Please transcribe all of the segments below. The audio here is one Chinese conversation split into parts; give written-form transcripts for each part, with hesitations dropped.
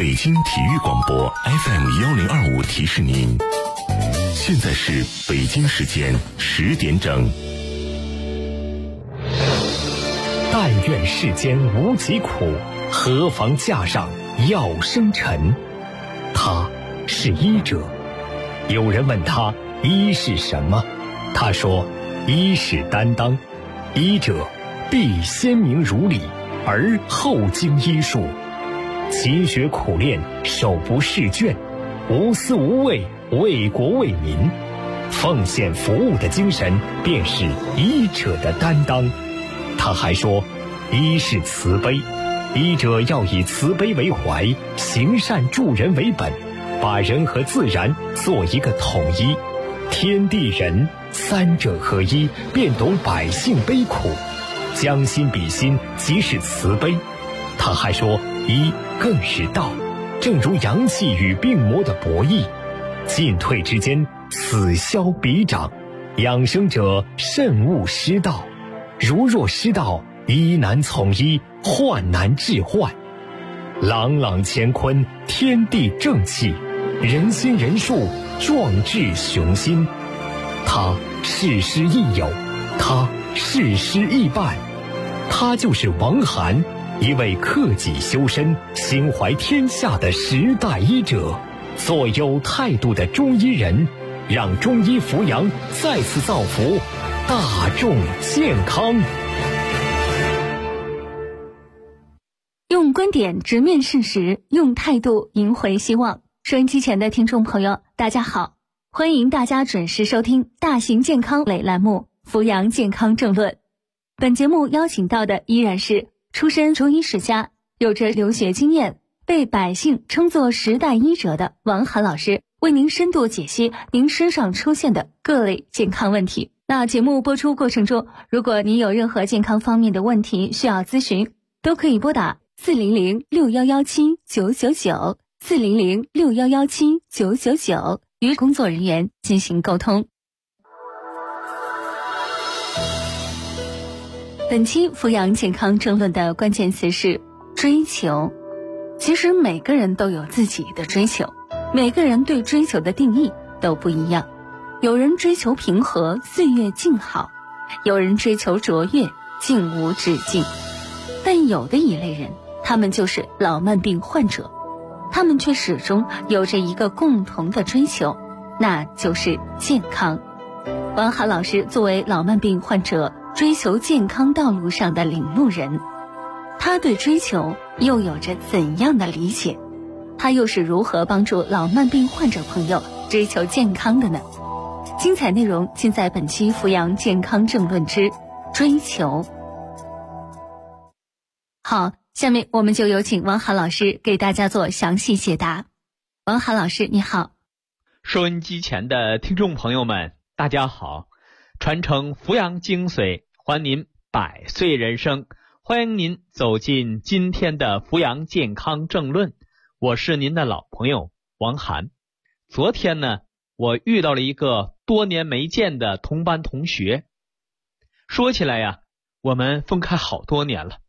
北京体育广播 FM1025提示您，现在是北京时间10点整。 但愿世间无疾苦，何妨架上药生尘。他是医者。有人问他医是什么，他说医是担当，医者必先明如理，而后经医术，勤学苦练，手不释卷，无私无畏，为国为民，奉献服务的精神便是医者的担当。他还说医是慈悲，医者要以慈悲为怀，行善助人为本，把人和自然做一个统一，天地人三者合一，便懂百姓悲苦，将心比心，即是慈悲。他还说医更是道，正如阳气与病魔的博弈，进退之间，此消彼长，养生者慎勿失道，如若失道，医难从医，患难治患。朗朗乾坤，天地正气，人心人术，壮志雄心。他事师亦友，他事师亦伴，他就是王涵，一位克己修身、心怀天下的时代医者，做有态度的中医人，让中医扶阳再次造福大众健康。 用观点直面事实，用态度赢回希望。收音机前的听众朋友，大家好，欢迎大家准时收听大型健康类栏目《扶阳健康政论》。本节目邀请到的依然是出身中医世家，有着留学经验，被百姓称作时代医者的王涵老师，为您深度解析您身上出现的各类健康问题。那节目播出过程中，如果您有任何健康方面的问题需要咨询，都可以拨打400-6117-999 400-6117-999与工作人员进行沟通。本期扶阳健康政论的关键词是追求。其实每个人都有自己的追求，每个人对追求的定义都不一样。有人追求平和，岁月静好；有人追求卓越，境无止境。但有的一类人，他们就是老慢病患者，他们却始终有着一个共同的追求，那就是健康。王涵老师作为老慢病患者追求健康道路上的领路人，他对追求又有着怎样的理解？他又是如何帮助老慢病患者朋友追求健康的呢？精彩内容尽在本期扶阳健康政论之追求。好，下面我们就有请王涵老师给大家做详细解答。王涵老师你好。 收音机前的听众朋友们大家好，传承扶阳精髓，还您百岁人生，欢迎您走进今天的扶阳健康政论，我是您的老朋友王涵。昨天呢，我遇到了一个多年没见的同班同学，说起来呀，我们分开好多年了。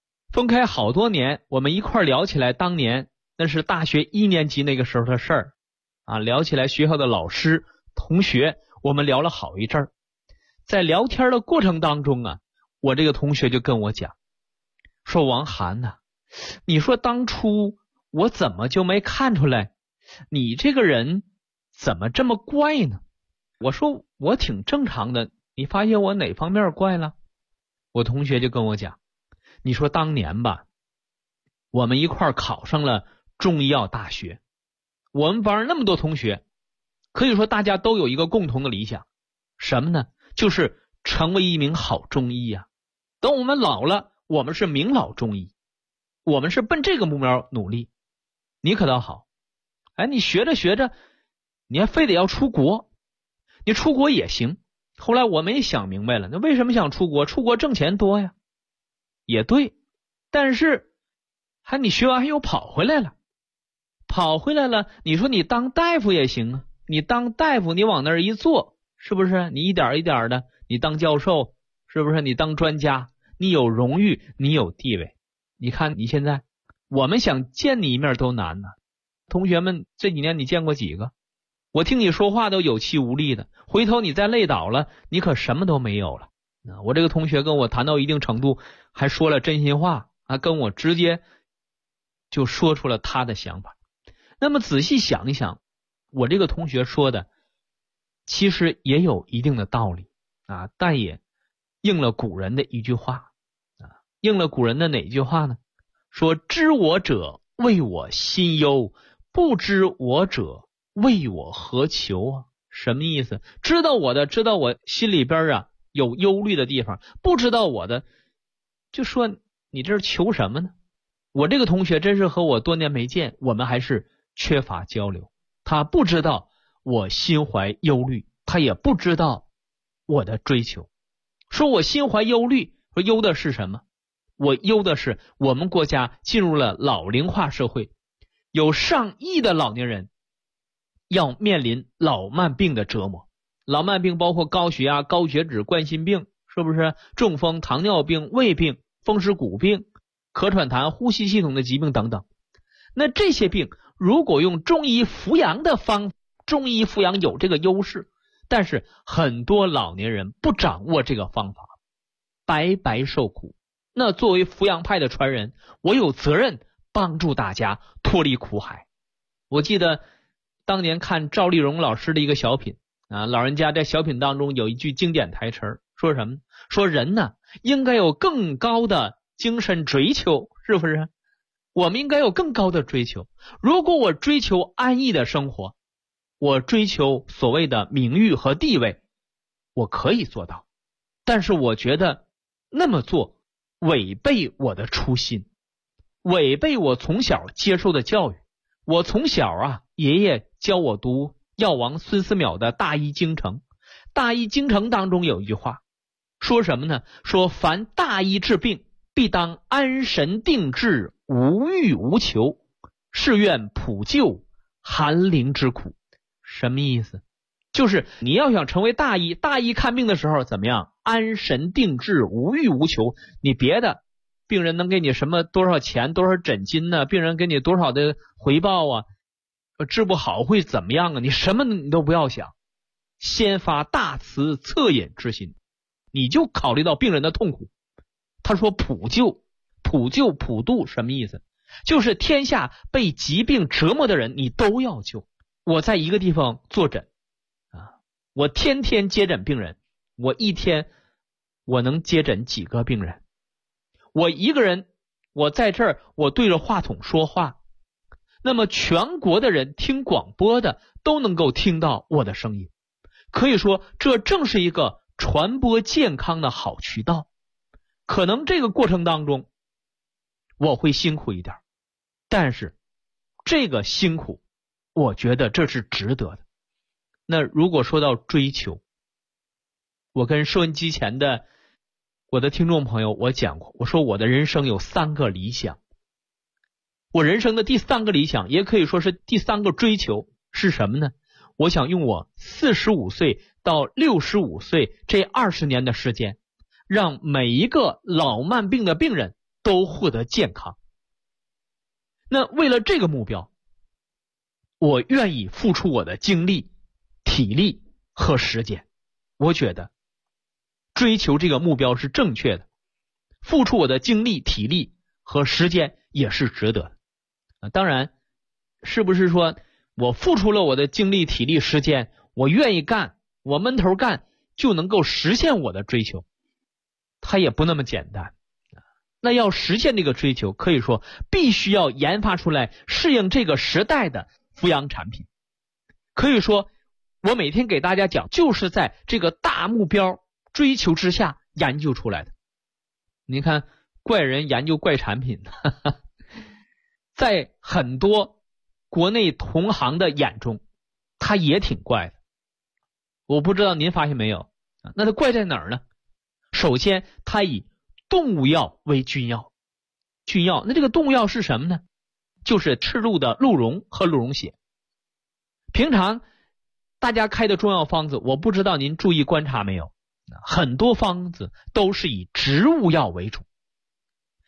我们一块聊起来当年那是大学1年级那个时候的事儿啊，聊起来学校的老师同学，我们聊了好一阵儿。在聊天的过程当中啊，我这个同学就跟我讲说，王涵呐，你说当初我怎么就没看出来你这个人怎么这么怪呢？我说我挺正常的，你发现我哪方面怪了？我同学就跟我讲，你说当年吧，我们一块考上了中医药大学，我们班上那么多同学，可以说大家都有一个共同的理想，什么呢？就是成为一名好中医呀。等我们老了，我们是名老中医，我们是奔这个目标努力。你可倒好，你学着学着，你还非得要出国，你出国也行。后来我们也想明白了，那为什么想出国？出国挣钱多呀。也对，但是你学完又跑回来了，你说你当大夫也行啊，你当大夫你往那儿一坐，是不是你一点一点的，你当教授，是不是你当专家，你有荣誉，你有地位。你看你现在我们想见你一面都难呢。同学们，这几年你见过几个？我听你说话都有气无力的，回头你再累倒了，你可什么都没有了。我这个同学跟我谈到一定程度，还说了真心话啊，跟我直接就说出了他的想法。那么仔细想一想，我这个同学说的其实也有一定的道理啊，但也应了古人的一句话啊，应了古人的哪一句话呢？说知我者为我心忧，不知我者为我何求啊？什么意思？知道我的，知道我心里边啊有忧虑的地方，不知道我的，就说你这是求什么呢？我这个同学真是和我多年没见，我们还是缺乏交流。他不知道我心怀忧虑，他也不知道我的追求。说我心怀忧虑，说忧的是什么？我忧的是我们国家进入了老龄化社会，有上亿的老年人要面临老慢病的折磨。老慢病包括高血压、高血脂、冠心病，是不是？中风、糖尿病、胃病、风湿骨病、咳喘痰、呼吸系统的疾病等等。那这些病如果用中医扶阳的方法，中医扶阳有这个优势，但是很多老年人不掌握这个方法，白白受苦。那作为扶阳派的传人，我有责任帮助大家脱离苦海。我记得当年看赵丽蓉老师的一个小品啊，老人家在小品当中有一句经典台词，说什么？说人呢应该有更高的精神追求，是不是？我们应该有更高的追求。如果我追求安逸的生活，我追求所谓的名誉和地位，我可以做到，但是我觉得那么做违背我的初心，违背我从小接受的教育。我从小啊，爷爷教我读药王孙思邈的大医精诚。大医精诚当中有一句话，说什么呢？说凡大医治病，必当安神定志，无欲无求，是愿普救寒灵之苦。什么意思？就是你要想成为大医，大医看病的时候怎么样？安神定志，无欲无求。你别的病人能给你什么多少钱，多少诊金呢？病人给你多少的回报啊？治不好会怎么样啊？你什么你都不要想，先发大慈恻隐之心，你就考虑到病人的痛苦。他说普救，普救普度什么意思？就是天下被疾病折磨的人你都要救。我在一个地方坐诊啊，我天天接诊病人，我一天我能接诊几个病人？我一个人，我在这儿我对着话筒说话，那么全国的人听广播的都能够听到我的声音。可以说这正是一个传播健康的好渠道。可能这个过程当中我会辛苦一点，但是这个辛苦我觉得这是值得的。那如果说到追求，我跟收音机前的我的听众朋友我讲过，我说我的人生有3个理想。我人生的第3个理想，也可以说是第3个追求是什么呢？我想用我45岁到65岁这20年的时间，让每一个老慢病的病人都获得健康。那为了这个目标，我愿意付出我的精力、体力和时间。我觉得追求这个目标是正确的，付出我的精力、体力和时间也是值得的。当然，是不是说我付出了我的精力、体力、时间，我愿意干，我闷头干就能够实现我的追求？它也不那么简单。那要实现这个追求，可以说必须要研发出来适应这个时代的扶阳产品。可以说我每天给大家讲，就是在这个大目标追求之下研究出来的。你看怪人研究怪产品在很多国内同行的眼中他也挺怪的。我不知道您发现没有，那它怪在哪儿呢？首先他以动物药为君药。君药，那这个动物药是什么呢？就是赤鹿的鹿茸和鹿茸血。平常大家开的中药方子，我不知道您注意观察没有，很多方子都是以植物药为主。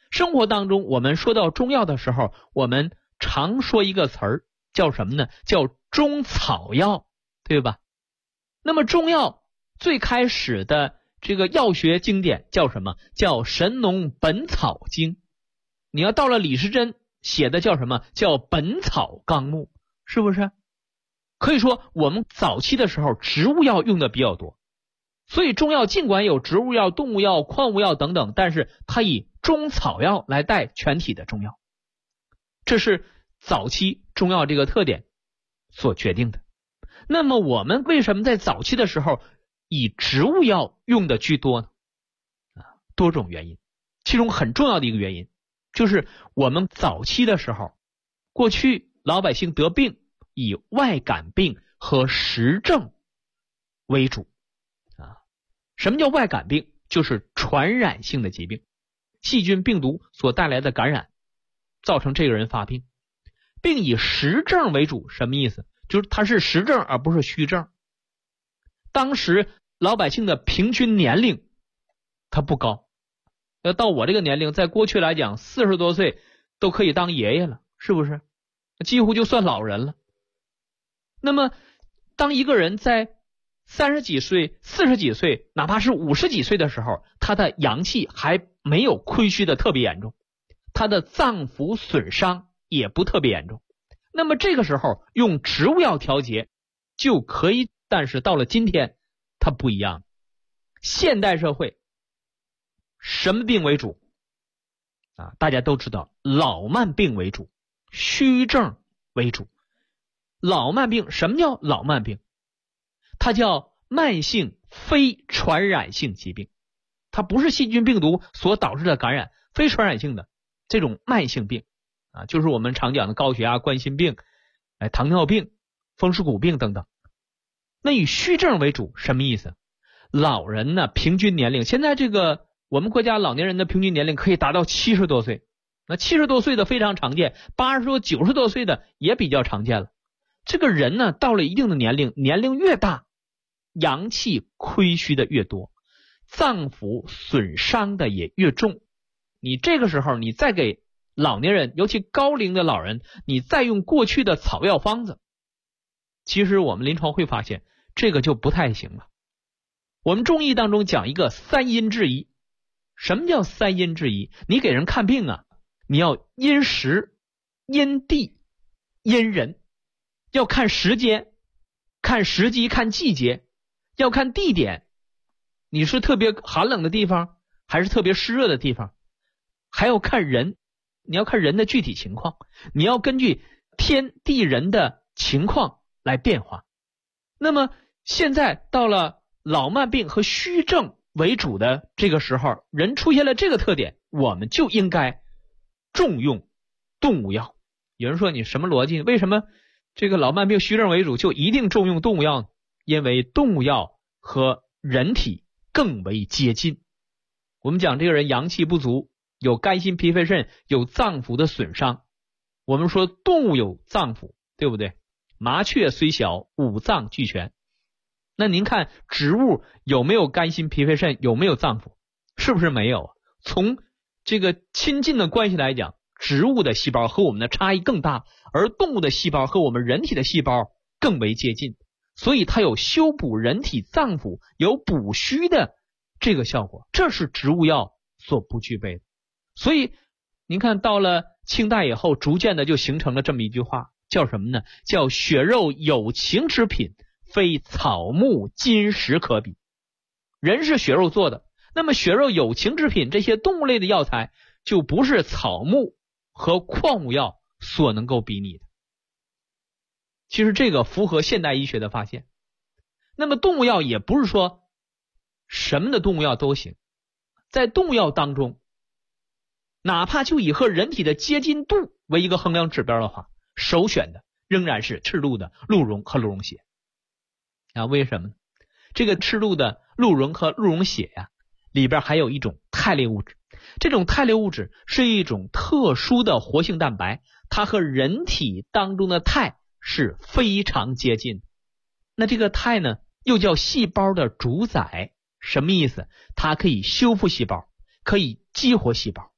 生活当中我们说到中药的时候，我们常说一个词儿叫什么呢？叫中草药，对吧？那么中药最开始的这个药学经典叫什么？叫《神农本草经》。你要到了李时珍写的叫什么？叫《本草纲目》，是不是？可以说我们早期的时候植物药用的比较多，所以中药尽管有植物药、动物药、矿物药等等，但是它以中草药来带全体的中药，这是早期中药这个特点所决定的。那么我们为什么在早期的时候以植物药用的居多呢？多种原因，其中很重要的一个原因就是我们早期的时候，过去老百姓得病以外感病和实症为主。什么叫外感病？就是传染性的疾病，细菌病毒所带来的感染造成这个人发病，并以实症为主。什么意思？就是它是实症而不是虚症。当时老百姓的平均年龄它不高，要到我这个年龄，在过去来讲40多岁都可以当爷爷了，是不是？几乎就算老人了。那么当一个人在30几岁、40几岁，哪怕是50几岁的时候，他的阳气还没有亏虚的特别严重，他的脏腑损伤也不特别严重，那么这个时候用植物药调节就可以。但是到了今天它不一样，现代社会什么病为主大家都知道，老慢病为主，虚症为主。老慢病，什么叫老慢病？它叫慢性非传染性疾病，它不是细菌病毒所导致的感染，非传染性的这种慢性病就是我们常讲的高血压、冠心病、糖尿病、风湿骨病等等。那以虚症为主，什么意思？老人呢，平均年龄，现在这个我们国家老年人的平均年龄可以达到70多岁，那70多岁的非常常见，80多、90多岁的也比较常见了。这个人呢，到了一定的年龄，年龄越大，阳气亏虚的越多，脏腑损伤的也越重。你这个时候你再给老年人，尤其高龄的老人，你再用过去的草药方子，其实我们临床会发现这个就不太行了。我们中医当中讲一个3因制宜。什么叫3因制宜？你给人看病你要因时、因地、因人，要看时间、看时机、看季节，要看地点，你是特别寒冷的地方还是特别湿热的地方，还要看人，你要看人的具体情况，你要根据天地人的情况来变化。那么现在到了老慢病和虚症为主的这个时候，人出现了这个特点，我们就应该重用动物药。有人说你什么逻辑？为什么这个老慢病虚症为主就一定重用动物药呢？因为动物药和人体更为接近。我们讲这个人阳气不足，有肝心脾肺肾，有脏腑的损伤。我们说动物有脏腑，对不对？麻雀虽小，五脏俱全。那您看植物有没有肝心脾肺肾，有没有脏腑？是不是没有？从这个亲近的关系来讲，植物的细胞和我们的差异更大，而动物的细胞和我们人体的细胞更为接近，所以它有修补人体脏腑、有补虚的这个效果，这是植物药所不具备的。所以您看到了清代以后，逐渐的就形成了这么一句话，叫什么呢？叫血肉有情之品，非草木金石可比。人是血肉做的，那么血肉有情之品，这些动物类的药材就不是草木和矿物药所能够比拟的。其实这个符合现代医学的发现。那么动物药也不是说什么的动物药都行，在动物药当中，哪怕就以和人体的接近度为一个衡量指标的话，首选的仍然是赤鹿的鹿茸和鹿茸血为什么呢？这个赤鹿的鹿茸和鹿茸血里边还有一种肽类物质，这种肽类物质是一种特殊的活性蛋白，它和人体当中的肽是非常接近。那这个肽呢，又叫细胞的主宰。什么意思？它可以修复细胞，可以激活细胞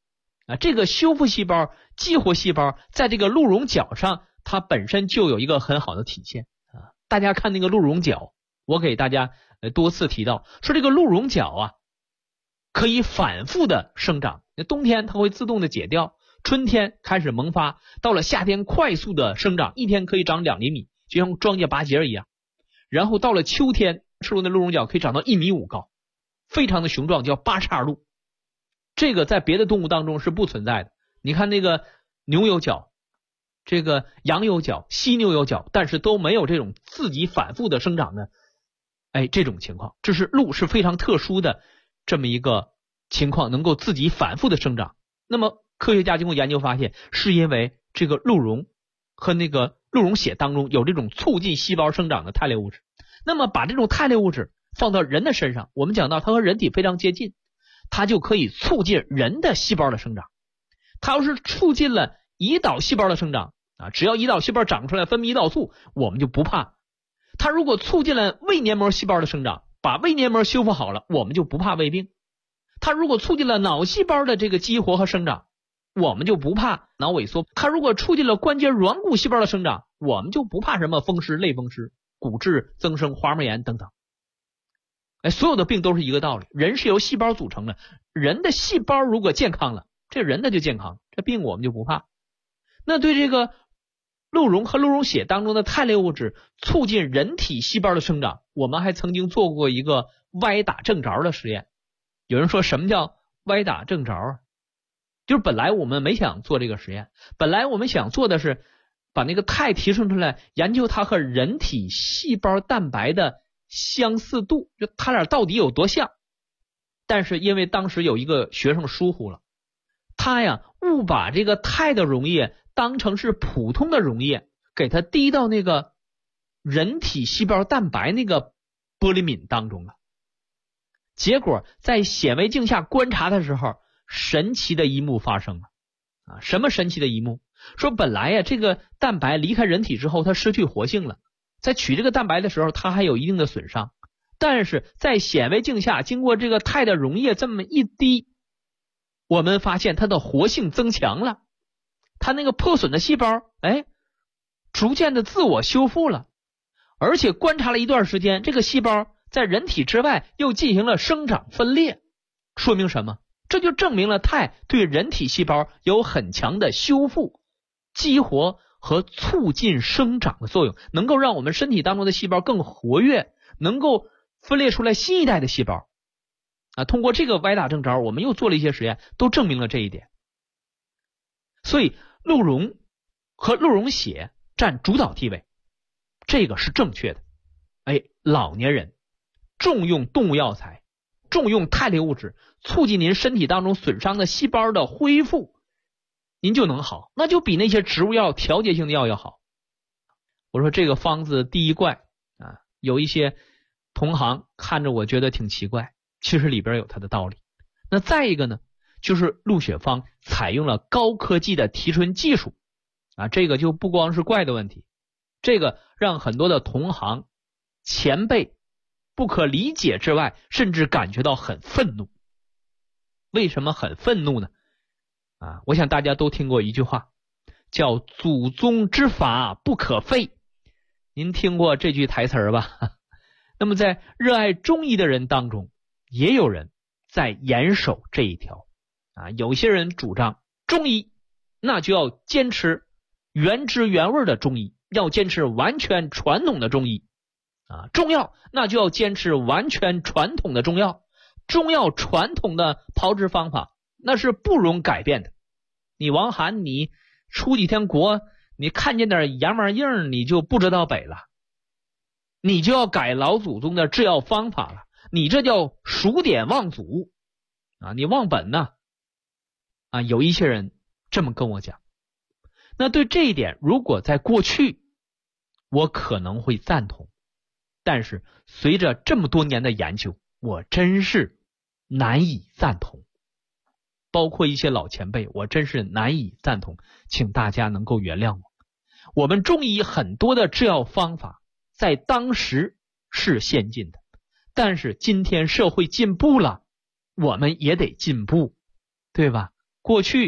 这个修复细胞、激活细胞在这个鹿茸角上，它本身就有一个很好的体现啊。大家看那个鹿茸角，我给大家多次提到，说这个鹿茸角啊，可以反复的生长，冬天它会自动的解掉，春天开始萌发，到了夏天快速的生长，一天可以长2厘米，就像庄稼拔节一样。然后到了秋天，吃鹿的鹿茸角可以长到1.5米高，非常的雄壮，叫八叉鹿。这个在别的动物当中是不存在的。你看那个牛有角，这个羊有角，犀牛有角，但是都没有这种自己反复的生长的这种情况。这是鹿是非常特殊的这么一个情况，能够自己反复的生长。那么科学家经过研究发现，是因为这个鹿茸和那个鹿茸血当中有这种促进细胞生长的肽类物质。那么把这种肽类物质放到人的身上，我们讲到它和人体非常接近，它就可以促进人的细胞的生长。它要是促进了胰岛细胞的生长只要胰岛细胞长出来分泌胰岛素，我们就不怕。它如果促进了胃黏膜细胞的生长，把胃黏膜修复好了，我们就不怕胃病。它如果促进了脑细胞的这个激活和生长，我们就不怕脑萎缩。它如果促进了关节软骨细胞的生长，我们就不怕什么风湿、类风湿、骨质增生、滑膜炎等等。所有的病都是一个道理，人是由细胞组成的，人的细胞如果健康了，这人的就健康，这病我们就不怕。那对这个鹿茸和鹿茸血当中的肽类物质促进人体细胞的生长，我们还曾经做过一个歪打正着的实验。有人说什么叫歪打正着？就是本来我们没想做这个实验，本来我们想做的是把那个肽提升出来，研究它和人体细胞蛋白的相似度，就它俩到底有多像。但是因为当时有一个学生疏忽了，他呀误把这个肽的溶液当成是普通的溶液，给它滴到那个人体细胞蛋白那个玻璃皿当中了。结果在显微镜下观察的时候，神奇的一幕发生了什么神奇的一幕？说本来呀这个蛋白离开人体之后，它失去活性了，在取这个蛋白的时候，它还有一定的损伤，但是在显微镜下经过这个肽的溶液这么一滴，我们发现它的活性增强了，它那个破损的细胞逐渐的自我修复了，而且观察了一段时间，这个细胞在人体之外又进行了生长分裂。说明什么？这就证明了肽对人体细胞有很强的修复、激活和促进生长的作用，能够让我们身体当中的细胞更活跃，能够分裂出来新一代的细胞通过这个歪打正着，我们又做了一些实验，都证明了这一点。所以鹿茸和鹿茸血占主导地位，这个是正确的。老年人重用动物药材，重用肽类物质，促进您身体当中损伤的细胞的恢复，您就能好，那就比那些植物药、调节性的药要好。我说这个方子第一怪有一些同行看着我觉得挺奇怪，其实里边有它的道理。那再一个呢，就是鹿血方采用了高科技的提纯技术这个就不光是怪的问题，这个让很多的同行前辈不可理解之外，甚至感觉到很愤怒。为什么很愤怒呢？我想大家都听过一句话，叫祖宗之法不可废。您听过这句台词吧？那么在热爱中医的人当中，也有人在严守这一条有些人主张中医那就要坚持原汁原味的中医，要坚持完全传统的中医中药那就要坚持完全传统的中药，中药传统的炮制方法那是不容改变的。你王涵你出几天国，你看见点洋玩意儿你就不知道北了，你就要改老祖宗的制药方法了，你这叫数典忘祖你忘本呢有一些人这么跟我讲。那对这一点，如果在过去我可能会赞同，但是随着这么多年的研究，我真是难以赞同。包括一些老前辈，我真是难以赞同，请大家能够原谅我。我们中医很多的制药方法在当时是先进的，但是今天社会进步了，我们也得进步，对吧？过去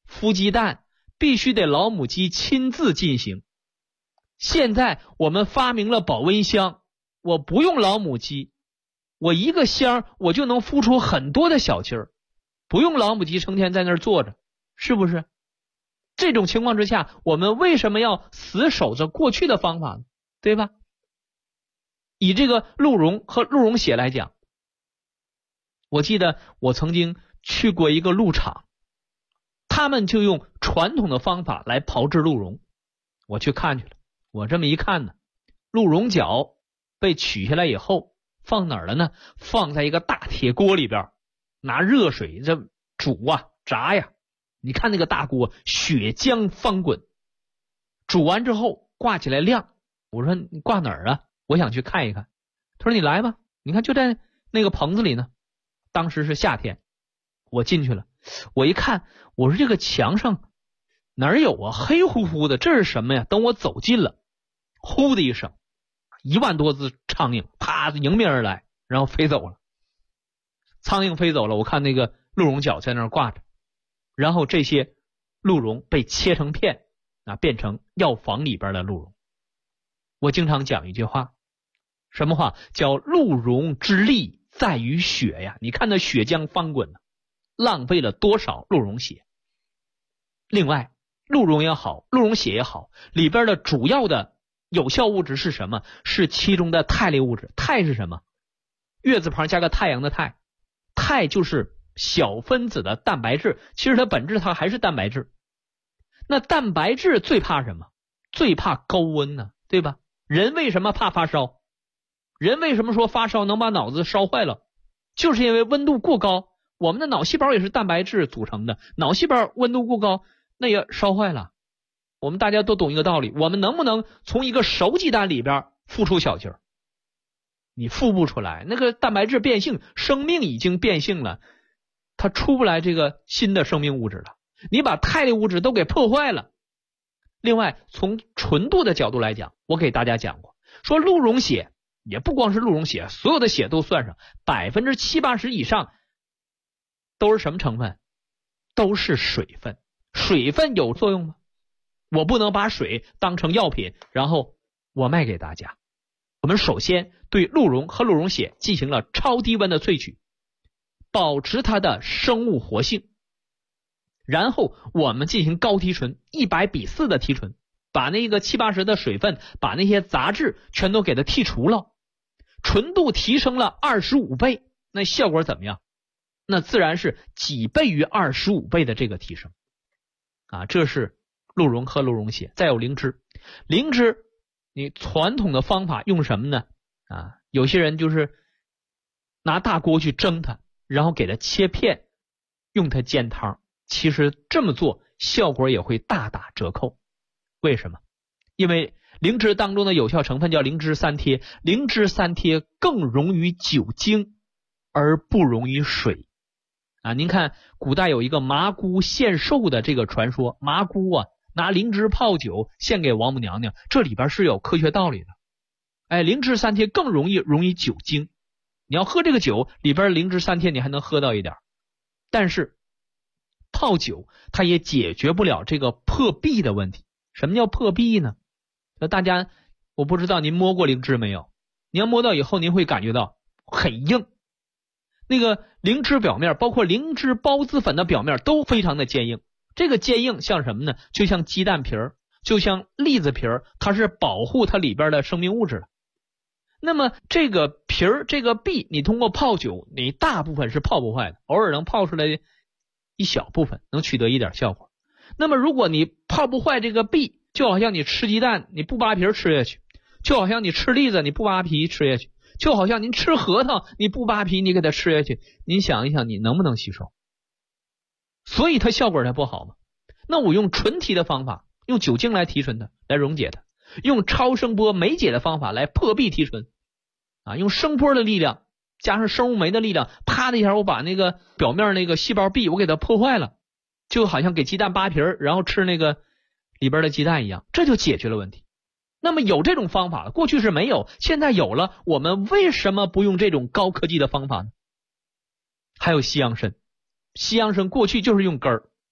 孵鸡蛋必须得老母鸡亲自进行。现在我们发明了保温箱，我不用老母鸡，我一个箱我就能孵出很多的小鸡儿，不用老母鸡成天在那儿坐着，是不是？这种情况之下，我们为什么要死守着过去的方法呢？对吧？以这个鹿茸和鹿茸血来讲，我记得我曾经去过一个鹿场，他们就用传统的方法来炮制鹿茸。我去看去了，我这么一看呢，鹿茸角被取下来以后放哪儿了呢？放在一个大铁锅里边，拿热水这煮啊炸呀，你看那个大锅血浆翻滚，煮完之后挂起来晾。我说你挂哪儿啊？我想去看一看。他说你来吧，你看就在那个棚子里呢。当时是夏天，我进去了，我一看，我说这个墙上哪儿有啊？黑乎乎的，这是什么呀？等我走近了，呼的一声，1万多只苍蝇啪迎面而来，然后飞走了。苍蝇飞走了，我看那个鹿茸角在那儿挂着，然后这些鹿茸被切成片啊，变成药房里边的鹿茸。我经常讲一句话，什么话？叫鹿茸之力在于血呀！你看那血浆翻滚呢，浪费了多少鹿茸血。另外，鹿茸也好，鹿茸血也好，里边的主要的有效物质是什么？是其中的肽类物质。肽是什么？月字旁加个太阳的肽，肽就是小分子的蛋白质，其实它本质它还是蛋白质。那蛋白质最怕什么？最怕高温呢，对吧？人为什么怕发烧？人为什么说发烧能把脑子烧坏了？就是因为温度过高，我们的脑细胞也是蛋白质组成的，脑细胞温度过高，那也烧坏了。我们大家都懂一个道理，我们能不能从一个熟鸡蛋里边孵出小鸡儿？你孵不出来，那个蛋白质变性，生命已经变性了，它出不来这个新的生命物质了，你把肽类物质都给破坏了。另外，从纯度的角度来讲，我给大家讲过，说鹿茸血也不光是鹿茸血，所有的血都算上，70%-80%以上都是什么成分？都是水分。水分有作用吗？我不能把水当成药品，然后我卖给大家。我们首先对鹿茸和鹿茸血进行了超低温的萃取，保持它的生物活性。然后我们进行高提纯，100:4的提纯，把那个70-80%的水分，把那些杂质全都给它剔除了，纯度提升了25倍，那效果怎么样？那自然是几倍于25倍的这个提升啊！这是鹿茸和鹿茸血。再有灵芝，灵芝你传统的方法用什么呢？啊，有些人就是拿大锅去蒸它，然后给它切片，用它煎汤。其实这么做效果也会大打折扣。为什么？因为灵芝当中的有效成分叫灵芝三萜，灵芝三萜更溶于酒精而不溶于水啊！您看古代有一个麻姑献寿的这个传说，麻姑啊拿灵芝泡酒献给王母娘娘，这里边是有科学道理的。哎，灵芝三萜更容易溶于酒精，你要喝这个酒里边灵芝三萜你还能喝到一点，但是泡酒它也解决不了这个破壁的问题。什么叫破壁呢？那大家我不知道您摸过灵芝没有，你要摸到以后您会感觉到很硬，那个灵芝表面包括灵芝孢子粉的表面都非常的坚硬。这个坚硬像什么呢？就像鸡蛋皮儿，就像栗子皮儿，它是保护它里边的生命物质的。那么这个皮儿这个壁你通过泡酒你大部分是泡不坏的，偶尔能泡出来一小部分，能取得一点效果。那么如果你泡不坏这个壁，就好像你吃鸡蛋你不扒皮吃下去，就好像你吃栗子你不扒皮吃下去，就好像您吃核桃你不扒皮你给它吃下去，您想一想你能不能吸收？所以它效果才不好嘛。那我用纯提的方法，用酒精来提纯它，来溶解它，用超声波酶解的方法来破壁提纯啊，用声波的力量加上生物酶的力量，啪的一下我把那个表面那个细胞壁我给它破坏了，就好像给鸡蛋扒皮然后吃那个里边的鸡蛋一样，这就解决了问题。那么有这种方法，过去是没有，现在有了，我们为什么不用这种高科技的方法呢？还有西洋参，西洋参过去就是用根儿，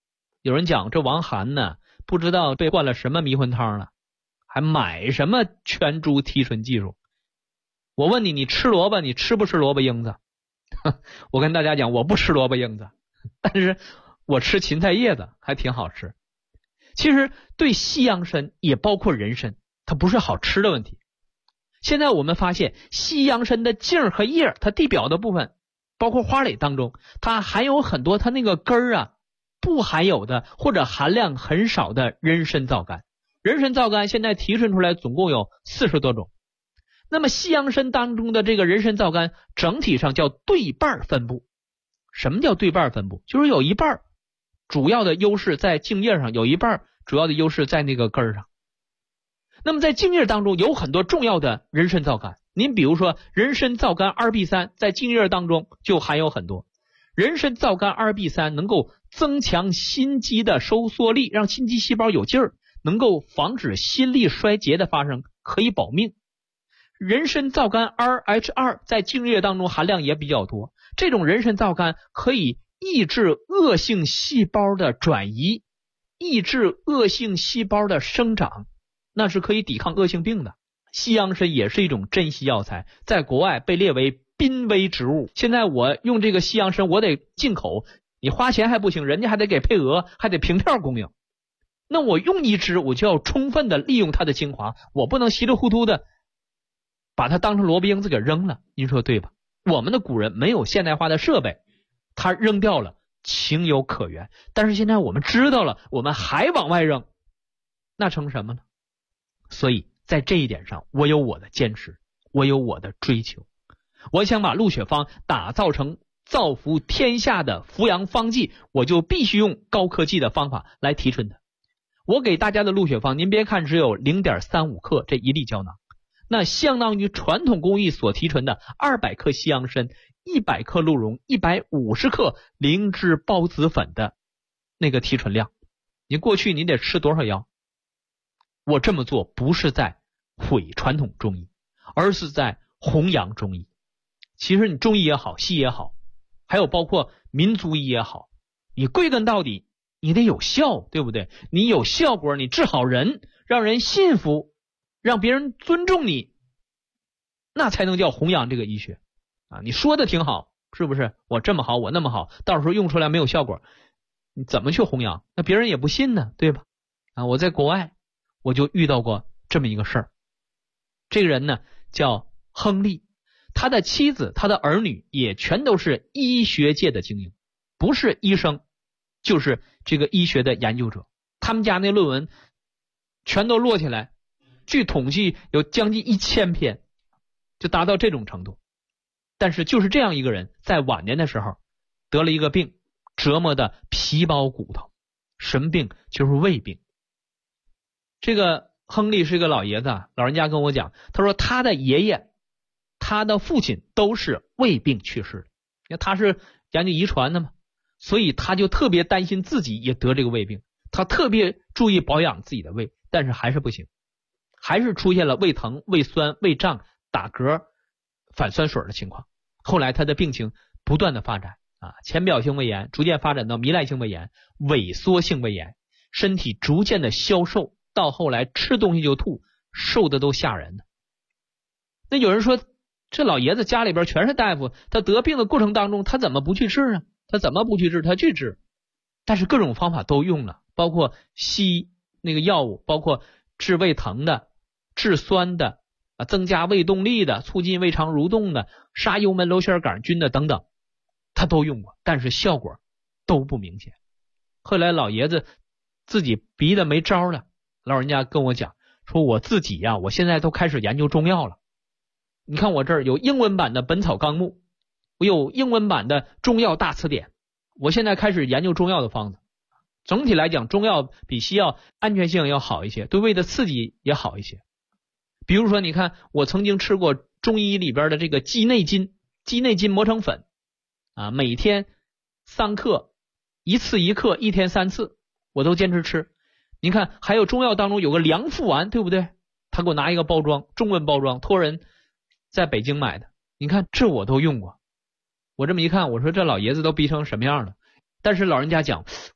有人讲这王涵呢，不知道被灌了什么迷魂汤了，还买什么全猪提纯技术。我问你，你吃萝卜，你吃不吃萝卜缨子？我跟大家讲，我不吃萝卜缨子，但是我吃芹菜叶子，还挺好吃。其实对西洋参也包括人参，它不是好吃的问题。现在我们发现西洋参的茎和叶，它地表的部分包括花蕾当中，它含有很多它那个根儿啊不含有的或者含量很少的人参皂苷。人参皂苷现在提纯出来总共有40多种。那么西洋参当中的这个人参皂苷整体上叫对半分布。什么叫对半分布？就是有一半主要的优势在茎叶上，有一半主要的优势在那个根儿上。那么在茎叶当中有很多重要的人参皂苷，您比如说人参皂苷 2B3 在茎叶当中就含有很多。人参皂苷 2B3 能够增强心肌的收缩力，让心肌细胞有劲儿，能够防止心力衰竭的发生，可以保命。人参皂苷 2H2 在茎叶当中含量也比较多，这种人参皂苷可以抑制恶性细胞的转移，抑制恶性细胞的生长，那是可以抵抗恶性病的。西洋参也是一种珍稀药材，在国外被列为濒危植物。现在我用这个西洋参，我得进口，你花钱还不行，人家还得给配额，还得凭票供应。那我用一支，我就要充分的利用它的精华，我不能稀里糊涂的把它当成萝卜缨子给扔了，您说对吧？我们的古人没有现代化的设备，他扔掉了情有可原。但是现在我们知道了，我们还往外扔，那成什么呢？所以在这一点上，我有我的坚持，我有我的追求。我想把鹿血芳打造成造福天下的扶阳方剂，我就必须用高科技的方法来提纯它。我给大家的鹿血芳，您别看只有 0.35 克这一粒胶囊，那相当于传统工艺所提纯的200克西洋参、100克鹿茸、150克灵芝孢子粉的那个提纯量。你过去你得吃多少药？我这么做不是在毁传统中医，而是在弘扬中医。其实你中医也好，西医也好，还有包括民族医也好，你归根到底你得有效，对不对？你有效果，你治好人，让人信服，让别人尊重你，那才能叫弘扬这个医学啊！你说的挺好，是不是？我这么好，我那么好，到时候用出来没有效果，你怎么去弘扬？那别人也不信呢，对吧？啊，我在国外我就遇到过这么一个事儿。这个人呢叫亨利，他的妻子他的儿女也全都是医学界的精英，不是医生就是这个医学的研究者。他们家那论文全都摞起来，据统计有将近1000篇，就达到这种程度。但是就是这样一个人，在晚年的时候得了一个病，折磨的皮包骨头。什么病？就是胃病。这个亨利是个老爷子，老人家跟我讲，他说他的爷爷他的父亲都是胃病去世的，因为他是研究遗传的嘛，所以他就特别担心自己也得这个胃病，他特别注意保养自己的胃，但是还是不行，还是出现了胃疼、胃酸、胃胀、打嗝、反酸水的情况。后来他的病情不断的发展啊，浅表性胃炎逐渐发展到糜烂性胃炎、萎缩性胃炎，身体逐渐的消瘦，到后来吃东西就吐，瘦的都吓人。那有人说，这老爷子家里边全是大夫，他得病的过程当中他怎么不去治呢？他怎么不去治？他去治，但是各种方法都用了，包括西那个药物，包括治胃疼的、治酸的、增加胃动力的、促进胃肠蠕动的、杀幽门螺旋杆菌的等等，他都用过，但是效果都不明显。后来老爷子自己逼得没招了，老人家跟我讲说，我自己呀，我现在都开始研究中药了。你看我这儿有英文版的《本草纲目》，我有英文版的《中药大词典》，我现在开始研究中药的方子。总体来讲，中药比西药安全性要好一些，对胃的刺激也好一些。比如说你看，我曾经吃过中医里边的这个鸡内金，鸡内金磨成粉啊，每天3克，一次1克，一天3次，我都坚持吃。你看还有中药当中有个凉附丸，对不对？他给我拿一个包装，中文包装，托人在北京买的，你看这我都用过。我这么一看，我说这老爷子都逼成什么样了？但是老人家讲，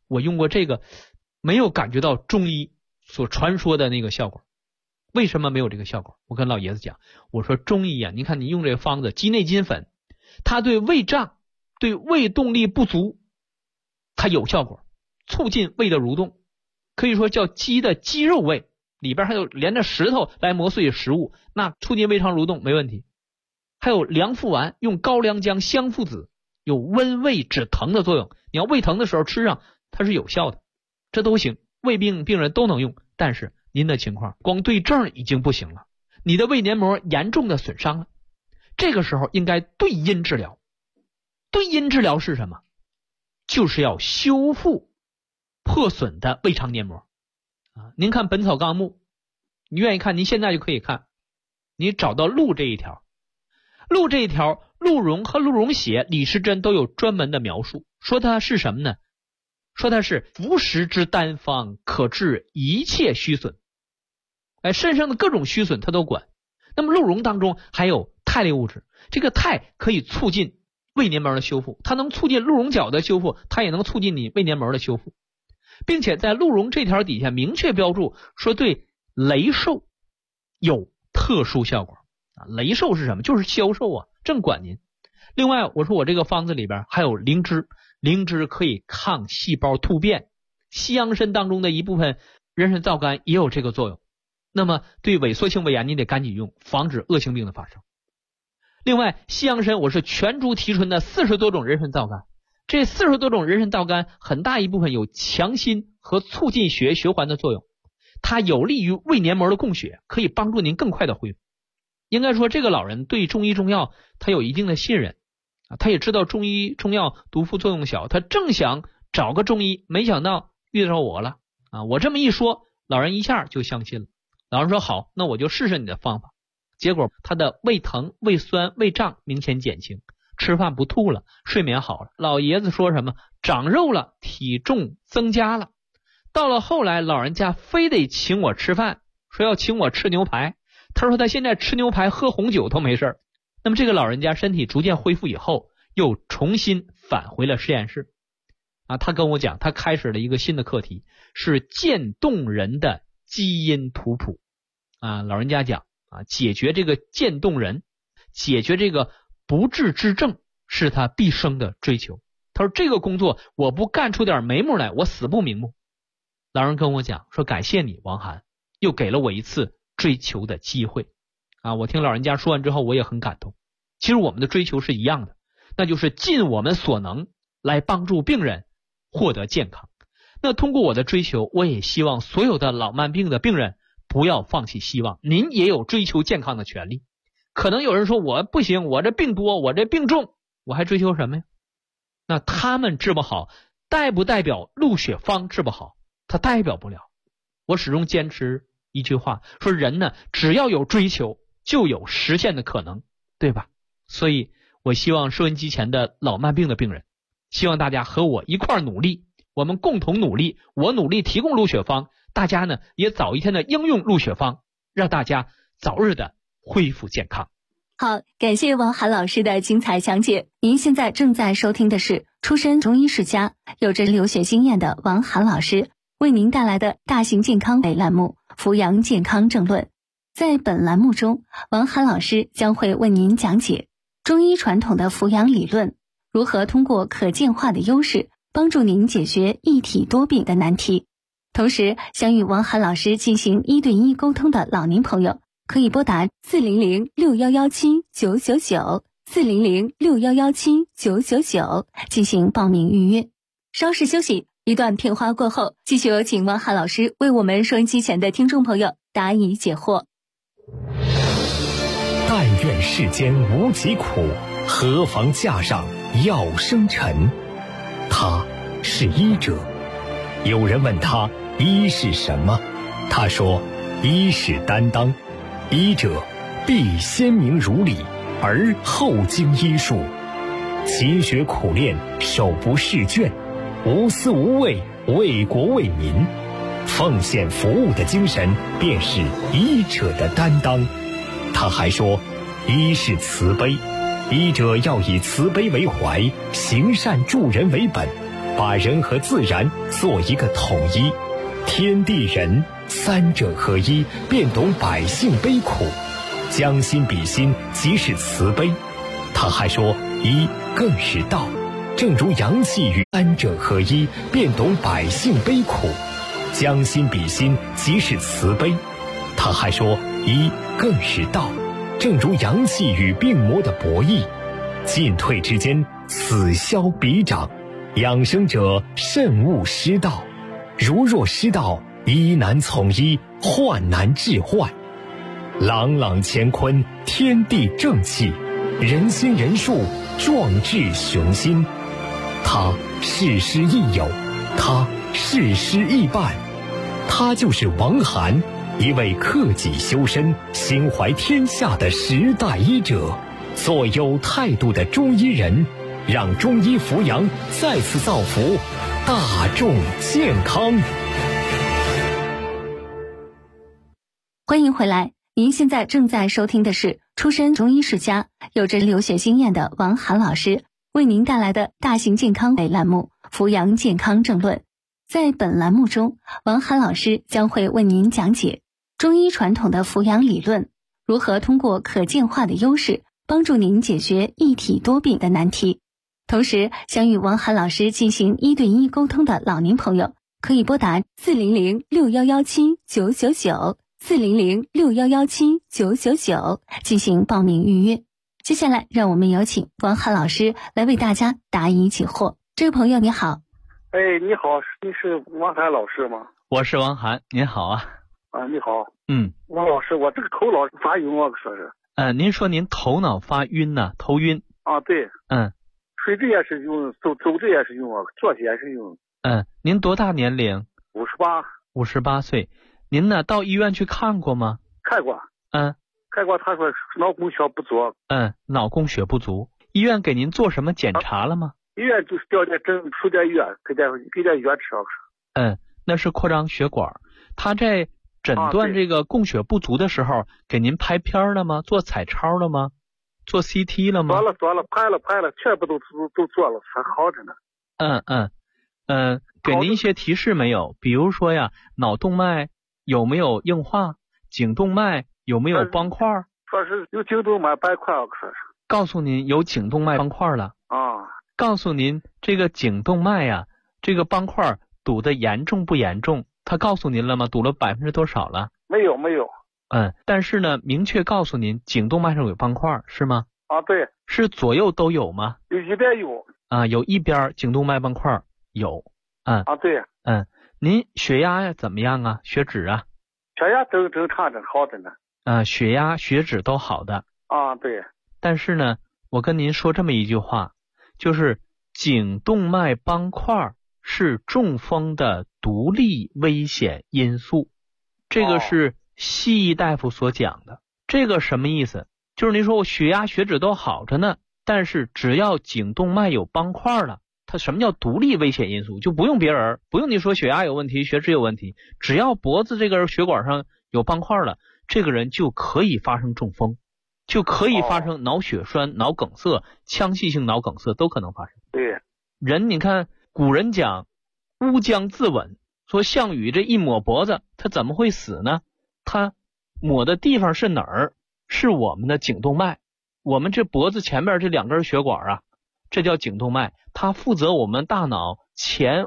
我用过这个，没有感觉到中医所传说的那个效果。为什么没有这个效果？我跟老爷子讲，我说中医啊，你看你用这个方子鸡内金粉，它对胃胀、对胃动力不足，它有效果，促进胃的蠕动，可以说叫鸡的肌肉胃，里边还有连着石头来磨碎食物，那促进胃肠蠕动没问题。还有凉附丸，用高良姜、香附子，有温胃止疼的作用，你要胃疼的时候吃上，它是有效的，这都行，胃病病人都能用。但是您的情况光对症已经不行了，你的胃黏膜严重的损伤了，这个时候应该对阴治疗。对阴治疗是什么？就是要修复破损的胃肠黏膜啊！您看《本草纲目》，你愿意看，您现在就可以看，你找到鹿这一条，鹿这一条，鹿茸和鹿茸血、李时珍都有专门的描述，说它是什么呢？说它是服食之单方，可治一切虚损。肾上的各种虚损它都管。那么鹿茸当中还有肽类物质，这个肽可以促进胃黏膜的修复，它能促进鹿茸角的修复，它也能促进你胃黏膜的修复，并且在鹿茸这条底下明确标注说对雷瘦有特殊效果啊。雷瘦是什么？就是消瘦啊，正管您。另外我说我这个方子里边还有灵芝，灵芝可以抗细胞突变，西洋参当中的一部分人参皂苷也有这个作用。那么对萎缩性胃炎你得赶紧用，防止恶性病的发生。另外西洋参我是全株提纯的40多种人参皂苷，这40多种人参皂苷很大一部分有强心和促进血液循环的作用，它有利于胃黏膜的供血，可以帮助您更快的恢复。应该说这个老人对中医中药他有一定的信任啊，他也知道中医中药毒副作用小，他正想找个中医，没想到遇到我了啊！我这么一说，老人一下就相信了。老人说好，那我就试试你的方法。结果他的胃疼、胃酸、胃胀明显减轻，吃饭不吐了，睡眠好了。老爷子说什么？长肉了，体重增加了。到了后来，老人家非得请我吃饭，说要请我吃牛排。他说他现在吃牛排喝红酒都没事。那么这个老人家身体逐渐恢复以后，又重新返回了实验室啊。他跟我讲，他开始了一个新的课题，是渐冻人的基因图谱啊。老人家讲啊，解决这个渐冻人，解决这个不治之症是他毕生的追求。他说这个工作我不干出点眉目来，我死不瞑目。老人跟我讲说，感谢你王涵，又给了我一次追求的机会啊。我听老人家说完之后，我也很感动。其实我们的追求是一样的，那就是尽我们所能来帮助病人获得健康。那通过我的追求，我也希望所有的老慢病的病人不要放弃希望，您也有追求健康的权利。可能有人说我不行，我这病多，我这病重，我还追求什么呀？那他们治不好，代不代表陆雪芳治不好？他代表不了。我始终坚持一句话，说人呢，只要有追求，就有实现的可能，对吧？所以我希望收音机前的老慢病的病人，希望大家和我一块努力，我们共同努力，我努力提供陆雪芳，大家呢也早一天的应用陆雪芳，让大家早日的恢复健康。 好，感谢王涵老师的精彩讲解。您现在正在收听的是出身中医世家、有着留学经验的王涵老师为您带来的大型健康类栏目《扶阳健康政论》。在本栏目中，王涵老师将会为您讲解中医传统的扶阳理论，如何通过可见化的优势帮助您解决一体多病的难题。同时，想与王涵老师进行1对1沟通的老年朋友，可以拨打400611799 400611799进行报名预约。稍事休息，一段片花过后，继续有请王涵老师为我们收音机前的听众朋友答疑解惑。 但愿世间无疾苦，何妨架上药生尘。他是医者。有人问他医是什么，他说医是担当，医者必先明儒理，而后经医术，勤学苦练，手不释卷，无私无畏，为国为民，奉献服务的精神便是医者的担当。他还说医是慈悲，医者要以慈悲为怀，行善助人为本， 把人和自然做一个统一，天地人三者合一，便懂百姓悲苦，将心比心，即是慈悲。他还说一更是道，正如阳气与三者合一，便懂百姓悲苦，将心比心，即是慈悲。他还说一更是道，正如阳气与病魔的博弈，进退之间，此消彼长，养生者慎勿失道，如若失道，医难从医，患难治患。朗朗乾坤，天地正气，人心人术，壮志雄心。他事师亦友，他事师亦伴，他就是王涵，一位克己修身、心怀天下的时代医者，做有态度的中医人，让中医扶阳再次造福大众健康。 欢迎回来，您现在正在收听的是出身中医世家、有着留学经验的王涵老师为您带来的大型健康类栏目《扶阳健康正论》。在本栏目中，王涵老师将会为您讲解中医传统的扶阳理论，如何通过可见化的优势帮助您解决一体多病的难题。同时，想与王涵老师进行1对1沟通的老年朋友，可以拨打400-6117-999，400-6117-999进行报名预约。接下来，让我们有请王涵老师来为大家答疑解惑。这位朋友你好。 哎，你好，你是王涵老师吗？ 我是王涵，您好啊。 你好。王老师，我这个头脑发晕，我说是。 您说您头脑发晕呢？头晕？ 对。睡着也是晕，走着也是晕，坐起也是晕。 您多大年龄 ？58。 58岁。您呢，到医院去看过吗？ 看过。看过，他说脑供血不足。 脑供血不足。医院给您做什么检查了吗？ 医院就是调点针，输点药，给点药吃。 那是扩张血管。他在诊断这个供血不足的时候，给您拍片了吗？做彩超了吗？做 CT 了吗？ 做了，拍了，全部都做了，还好着呢。 给您一些提示没有？比如说呀，脑动脉有没有硬化？颈动脉有没有斑块？ 说是有颈动脉斑块，说是。 告诉您有颈动脉斑块了。告诉您这个颈动脉呀，这个斑块堵得严重不严重？他告诉您了吗？堵了多少了？ 没有。 但是呢，明确告诉您颈动脉上有斑块，是吗？ 对。 是左右都有吗？ 有一边有。 有一边颈动脉斑块有。 对。 您血压呀怎么样啊？血脂啊？ 血压正常着，好着呢。 血压血脂都好的。 对。 但是呢，我跟您说这么一句话，就是颈动脉斑块是中风的独立危险因素，这个是西医大夫所讲的。这个什么意思？就是您说我血压血脂都好着呢，但是只要颈动脉有斑块了，它什么叫独立危险因素？就不用别人，不用你说血压有问题，血脂有问题，只要脖子这根血管上有斑块了，这个人就可以发生中风，就可以发生脑血栓、脑梗塞、腔隙性脑梗塞都可能发生。 对。 人你看古人讲乌江自刎，说项羽这一抹脖子，他怎么会死呢？他抹的地方是哪儿？是我们的颈动脉。我们这脖子前面这2根血管啊，这叫颈动脉，它负责我们大脑前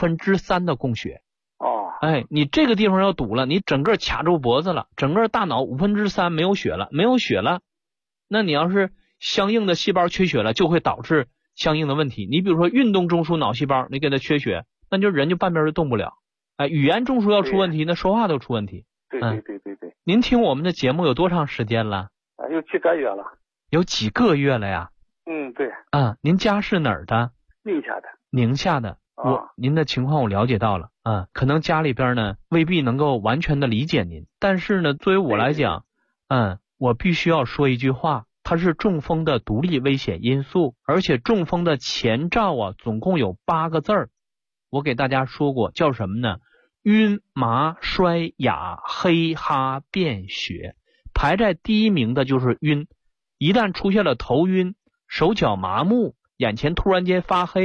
3/5的供血。你这个地方要堵了，你整个卡住脖子了，整个大脑3/5没有血了，那你要是相应的细胞缺血了，就会导致相应的问题。你比如说运动中枢脑细胞，你给它缺血，那就人就半边就动不了。语言中枢要出问题，那说话都出问题。 对。 您听我们的节目有多长时间了？ 有几个月了。 有几个月了呀？ 对。 您家是哪儿的？宁夏的。您的情况我了解到了。可能家里边呢未必能够完全的理解您，但是呢作为我来讲，我必须要说一句话，它是中风的独立危险因素，而且中风的前兆总共有8个字儿，我给大家说过，叫什么呢？晕、麻、衰、哑、黑、哈、便、血。排在第一名的就是晕，一旦出现了头晕、手脚麻木、眼前突然间发黑、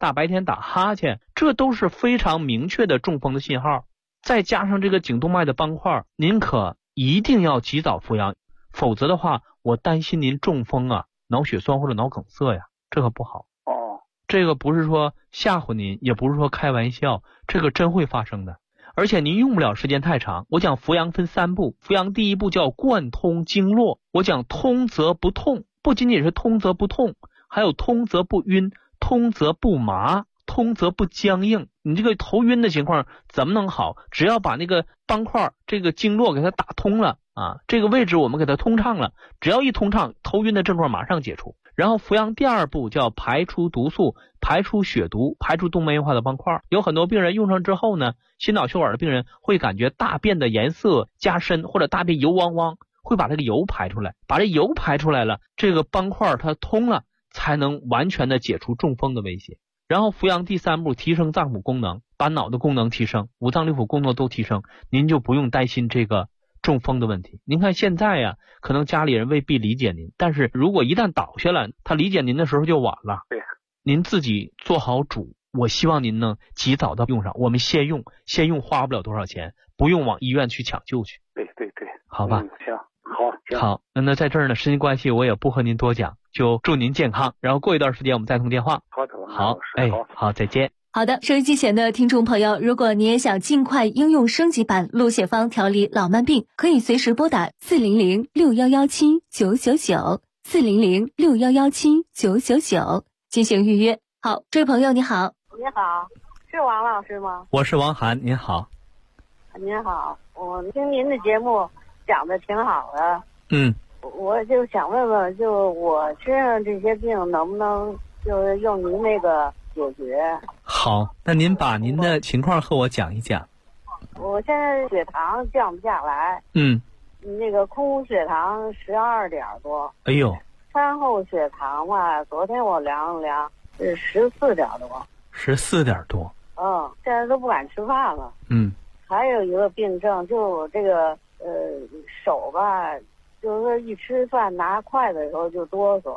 大白天打哈欠，这都是非常明确的中风的信号。再加上这个颈动脉的斑块，您可一定要及早服药，否则的话，我担心您中风啊，脑血栓或者脑梗塞呀，这个不好。这个不是说吓唬您，也不是说开玩笑，这个真会发生的。而且您用不了时间太长。我讲扶阳分3步，扶阳第1步叫贯通经络，我讲通则不痛，不仅仅是通则不痛，还有通则不晕，通则不麻，通则不僵硬。你这个头晕的情况怎么能好？只要把那个斑块这个经络给它打通了啊，这个位置我们给它通畅了，只要一通畅，头晕的症状马上解除。然后扶阳第2步叫排出毒素，排出血毒，排出动脉硬化的斑块。有很多病人用上之后呢，心脑血管的病人会感觉大便的颜色加深，或者大便油汪汪，会把这个油排出来，把这油排出来了，这个斑块它通了，才能完全的解除中风的威胁。然后扶阳第3步提升脏腑功能，把脑的功能提升，五脏六腑功能都提升，您就不用担心这个中风的问题。您看现在呀，可能家里人未必理解您，但是如果一旦倒下了，他理解您的时候就晚了。 对， 您自己做好主，我希望您呢及早的用上。我们先用花不了多少钱，不用往医院去抢救去。 对， 好吧。 行，好。 好，那在这儿呢，时间关系我也不和您多讲，就祝您健康。然后过一段时间我们再通电话。好，好，再见。 好的，收音机前的听众朋友，如果你也想尽快应用升级版鹿血芳调理老慢病，可以随时拨打400-6117-999，400-6117-999进行预约。好，这位朋友你好。 你好，是王老师吗？ 我是王涵，您好。 您好，我听您的节目讲的挺好的。我就想问问，就我身上这些病能不能就是用您那个解决？ 好，那您把您的情况和我讲一讲。 我现在血糖降不下来，那个空血糖12点多， 哎呦， 餐后血糖吧，昨天我量了量是14点多 ，14点多， 现在都不敢吃饭了。还有一个病症，就我这个手吧，就是说一吃饭拿筷子的时候就哆嗦，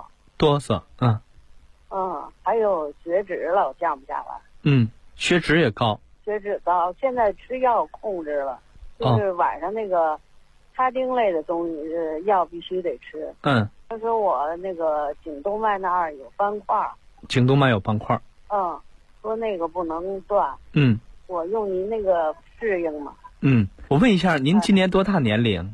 还有血脂老降不下来。 血脂也高， 现在吃药控制了，就是晚上那个他汀类的东西药必须得吃。他说我那个颈动脉那儿有斑块。说那个不能断。我用您那个适应吗？ 我问一下，您今年多大年龄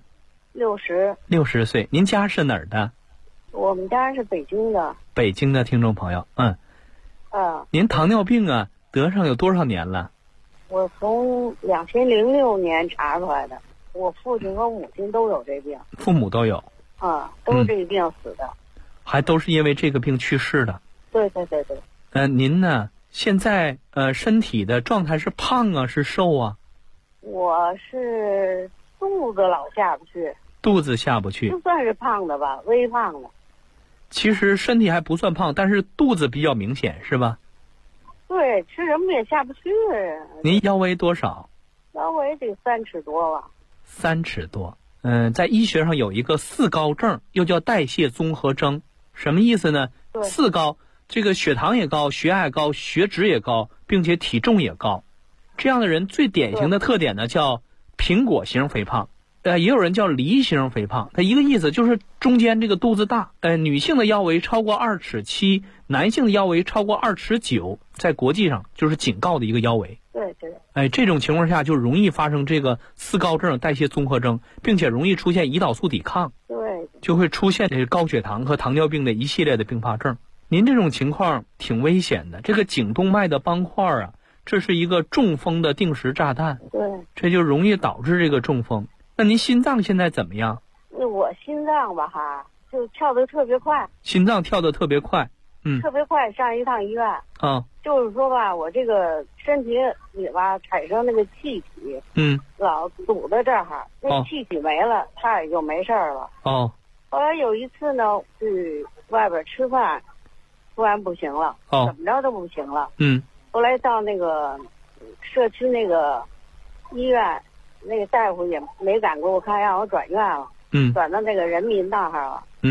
？60岁。您家是哪儿的？ 我们家是北京的。 北京的听众朋友，您糖尿病啊得上有多少年了？ 我从2006年查出来的。我父亲和母亲都有这病。 父母都有？ 都是这个病死的。 还都是因为这个病去世的？ 对。 您呢？现在身体的状态是胖啊，是瘦啊？ 我是肚子老下不去。 肚子下不去， 就算是胖的吧，微胖的。 其实身体还不算胖，但是肚子比较明显，是吧？ 对，吃什么也下不去。 您腰围多少？ 腰围得3尺多吧。 3尺多。在医学上有一个4高症，又叫代谢综合征。什么意思呢？4高，这个血糖也高，血压也高，血脂也高，并且体重也高。这样的人最典型的特点呢，叫苹果型肥胖。也有人叫梨形肥胖，它一个意思就是中间这个肚子大。女性的腰围超过2尺7，男性的腰围超过2尺9，在国际上就是警告的一个腰围。 对。 这种情况下就容易发生这个4高症代谢综合征，并且容易出现胰岛素抵抗。 对。 就会出现这个高血糖和糖尿病的一系列的并发症。您这种情况挺危险的，这个颈动脉的斑块啊，这是一个中风的定时炸弹。 对。 这就容易导致这个中风。那您心脏现在怎么样？ 我心脏吧就跳得特别快。 心脏跳得特别快。 特别快，上一趟医院。就是说吧，我这个身体里吧产生那个气体，老堵在这儿，那气体没了，它也就没事了。后来有一次呢，去外边吃饭，突然不行了，怎么着都不行了。后来到那个社区那个医院，那个大夫也没敢给我看，让我转院了。转到那个人民那儿了。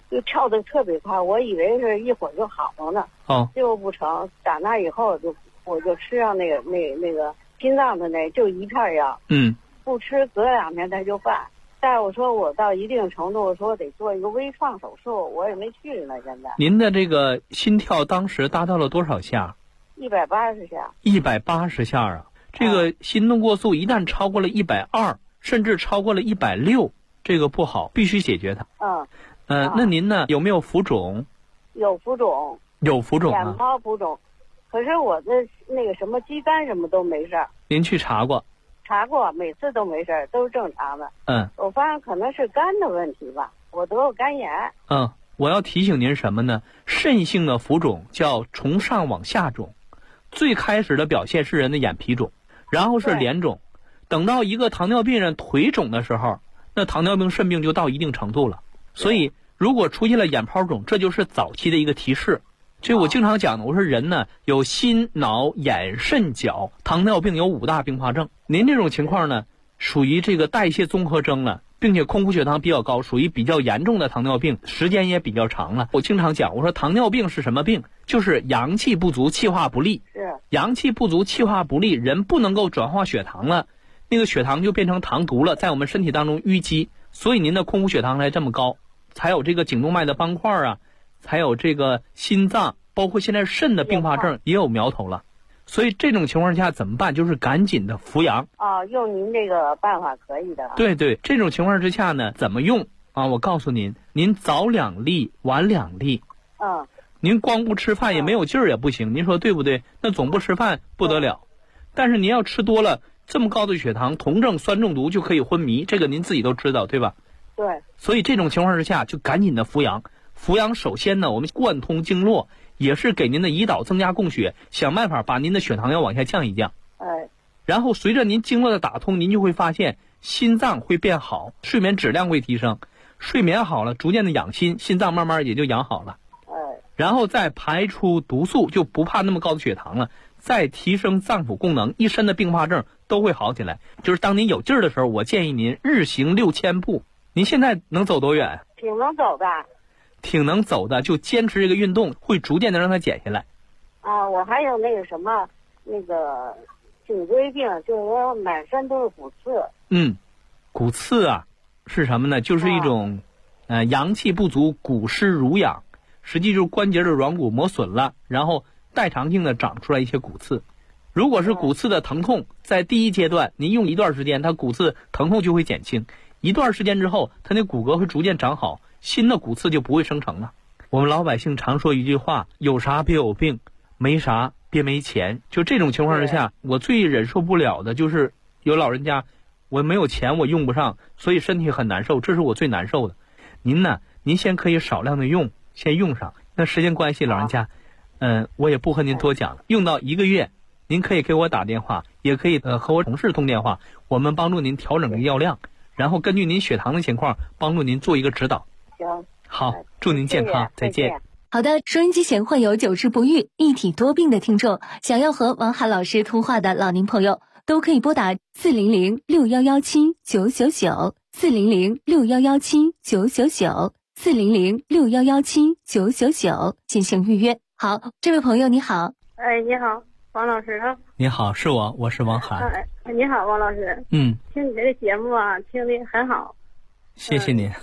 就跳得特别快，我以为是一会儿就好了呢。结果不成，打那以后我就吃上那个心脏的就一片药。不吃隔2天它就犯。但我说我到一定程度，我说得做一个微创手术，我也没去呢。现在您的这个心跳当时达到了多少下 ？180下。 180下啊！这个心动过速一旦超过了120，甚至超过了160，这个不好，必须解决它。那您呢？有没有浮肿？ 有浮肿。 有浮肿啊？ 眼泡浮肿，可是我的那个什么肌酐什么都没事儿。 您去查过？ 查过，每次都没事儿，都是正常的。我发现可能是肝的问题吧，我得过肝炎。 我要提醒您什么呢？肾性的浮肿叫从上往下肿，最开始的表现是人的眼皮肿，然后是脸肿，等到一个糖尿病人腿肿的时候，那糖尿病肾病就到一定程度了。所以如果出现了眼泡肿，这就是早期的一个提示。这我经常讲的，我说人呢有心脑眼肾脚，糖尿病有5大并发症。您这种情况呢属于这个代谢综合征了，并且空腹血糖比较高，属于比较严重的糖尿病，时间也比较长了。我经常讲，我说糖尿病是什么病？就是阳气不足，气化不利。阳气不足，气化不利，人不能够转化血糖了，那个血糖就变成糖毒了，在我们身体当中淤积，所以您的空腹血糖才这么高，才有这个颈动脉的斑块啊，才有这个心脏，包括现在肾的并发症也有苗头了。所以这种情况下怎么办？就是赶紧的扶阳。 用您这个办法可以的。 对，这种情况之下呢，怎么用啊？我告诉您，您早2粒，晚2粒。您光不吃饭也没有劲儿也不行，您说对不对？那总不吃饭不得了。但是您要吃多了，这么高的血糖，酮症酸中毒就可以昏迷，这个您自己都知道，对吧？ 对。 所以这种情况之下就赶紧的扶阳。扶阳首先呢，我们贯通经络，也是给您的胰岛增加供血，想办法把您的血糖要往下降一降。然后随着您经络的打通，您就会发现心脏会变好，睡眠质量会提升，睡眠好了，逐渐的养心，心脏慢慢也就养好了。然后再排出毒素，就不怕那么高的血糖了，再提升脏腑功能，一身的并发症都会好起来。就是当您有劲儿的时候，我建议您日行6000步。您现在能走多远？ 挺能走的。 挺能走的，就坚持这个运动，会逐渐的让它减下来。 我还有那个什么，那个颈椎病，就是说满身都是骨刺。 骨刺啊，是什么呢？就是一种，阳气不足，骨湿濡养，实际就是关节的软骨磨损了，然后代偿性的长出来一些骨刺。如果是骨刺的疼痛，在第一阶段，您用一段时间，它骨刺疼痛就会减轻。一段时间之后，它那骨骼会逐渐长好，新的骨刺就不会生成了。我们老百姓常说一句话，有啥别有病，没啥别没钱。就这种情况之下，我最忍受不了的就是有老人家，我没有钱，我用不上，所以身体很难受，这是我最难受的。您呢，您先可以少量的用，先用上。那时间关系，老人家，我也不和您多讲了。用到1个月，您可以给我打电话，也可以和我同事通电话，我们帮助您调整个药量，然后根据您血糖的情况，帮助您做一个指导。 行， 好，祝您健康，再见。 好的，收音机前患有久治不愈、一体多病的听众，想要和王涵老师通话的老年朋友，都可以拨打400-6117-999，400-6117-999，400-6117-999进行预约。好，这位朋友你好。 你好，王老师。 你好，是我是王涵。 你好，王老师。听你这个节目啊，听得很好。 谢谢您。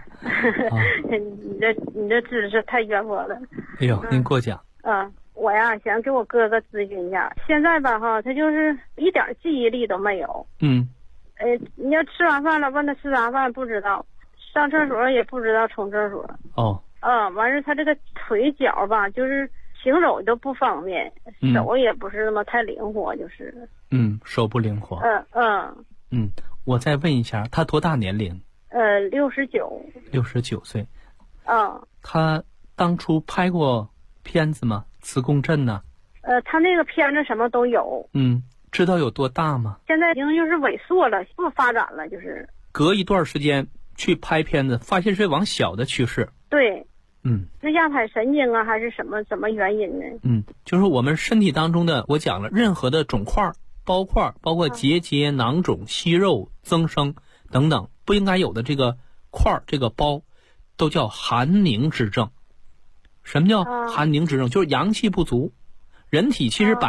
你这知识太渊博了。 哎呦，您过奖。 我呀想给我哥哥咨询一下，现在吧他就是一点记忆力都没有。你要吃完饭了，问他吃啥饭不知道，上厕所也不知道冲厕所。完事他这个腿脚吧，就是行走都不方便，手也不是那么太灵活，就是。 手不灵活。我再问一下，他多大年龄？69岁。他当初拍过片子吗？磁共振呢？ 他那个片子什么都有。 知道有多大吗？ 现在已经就是萎缩了，不发展了，就是。 隔一段时间去拍片子，发现是往小的趋势。 对。是压迫神经啊，还是什么原因呢？ 就是我们身体当中的，我讲了，任何的肿块、包块，包括结节、囊肿、息肉增生等等，不应该有的这个块、这个包， 都叫寒凝之症。什么叫寒凝之症？就是阳气不足。人体其实